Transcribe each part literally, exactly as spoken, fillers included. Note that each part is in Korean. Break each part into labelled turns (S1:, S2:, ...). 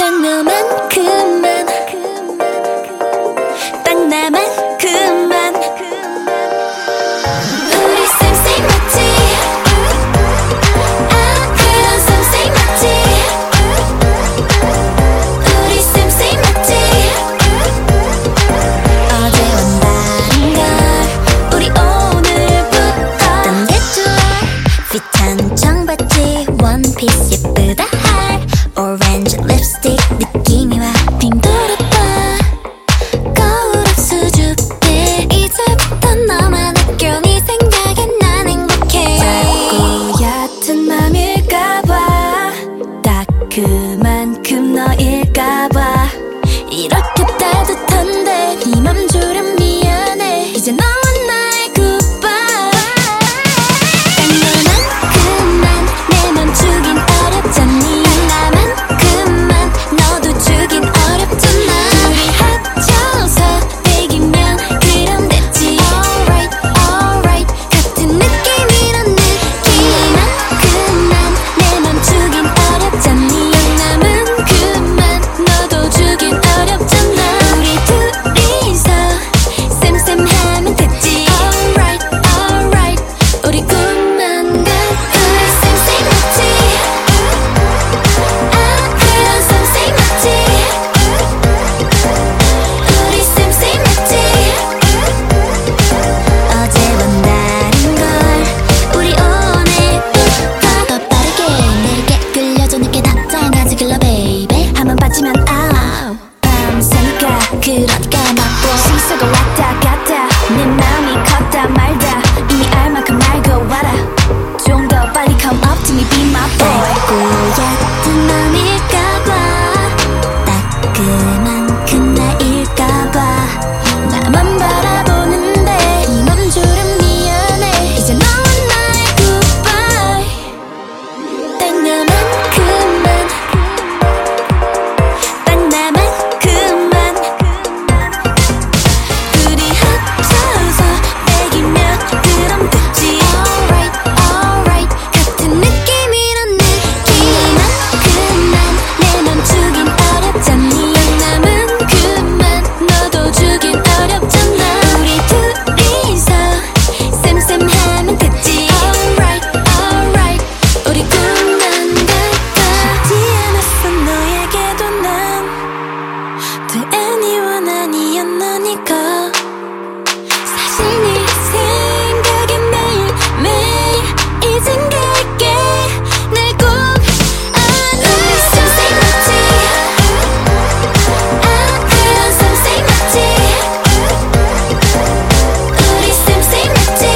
S1: 딱 너만큼만, 딱 나만큼만. 우리 same same 맞지? 아 그런 same same 맞지? 우리 same same 맞지? 어제와 다른 걸 우리 오늘부터 딴 게 좋아. 핏한 청바지 원피스 예쁘다 할 오렌지 립스틱 느낌이 와. 빙 돌아봐 거울 수줍게 이제부터 너만 웃겨. 네 생각에 난 행복해. 자꾸 얕은 맘일까봐 딱 그만큼 너일까봐 이렇게 따뜻한데 네 맘 주렴 미안해. 이제 너와 나의 goodbye. 딱 너만큼만 내 맘 주긴 어렵잖니. 딱 나만큼만 너도 주긴 어렵잖아. 둘이 합쳐서 백이면 그럼 됐지. Alright alright 같은 느낌이란 느낌만큼만 내 맘 주긴 어렵잖니. 딱 나만큼만 너도 주긴 어렵잖아. 우리 둘이서 쌤쌤하면 됐지. Alright alright 우리 꿈만 같아. 우리 쌤쌤 맞지? 아 그런 쌤쌤 맞지? 우리 쌤쌤 맞지? 어제와 다른 걸 우리 오늘부터 더 빠르게 내게 끌려줘. 늦게 답장 아직 일러 baby. 한번 봤지만 아우 밤새니까 그러니까 맛보. 시속을 왔다 갔다 내 마음이 컸다 말다 이미 알 만큼 알고 와라. 좀 더 빨리 come up to me be my boy. 얕은 맘일까봐 딱 그만큼 나일까봐 나만 바라보는데 이 맘 주름 미안해. 이제 너와 나의 goodbye. 딱 너만큼만, 딱 나만큼만. 둘이 합쳐서 백이면 그럼 됐지. Alright alright 같은 느낌이란 느낌만큼만 내 맘 주긴 어렵잖니. 딱 나만큼만 너도 주긴 어렵잖아. 우리 둘이서 쌤쌤하면 됐지. Alright alright 우리 꿈만 같아. 쉽지 않았어 너에게도 난 The anyone 아니었나니까. 사실 네 생각이 매일매일 이젠 갈게 날 꼭 안아. 우리 쌤쌤 맞지? 아 그런 쌤쌤 맞지? 우리 쌤쌤 맞지?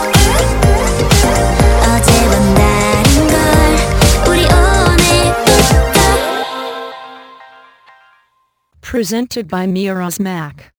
S1: 어제와 다른 걸 우리 오늘부터.
S2: Presented by Miraz Mac.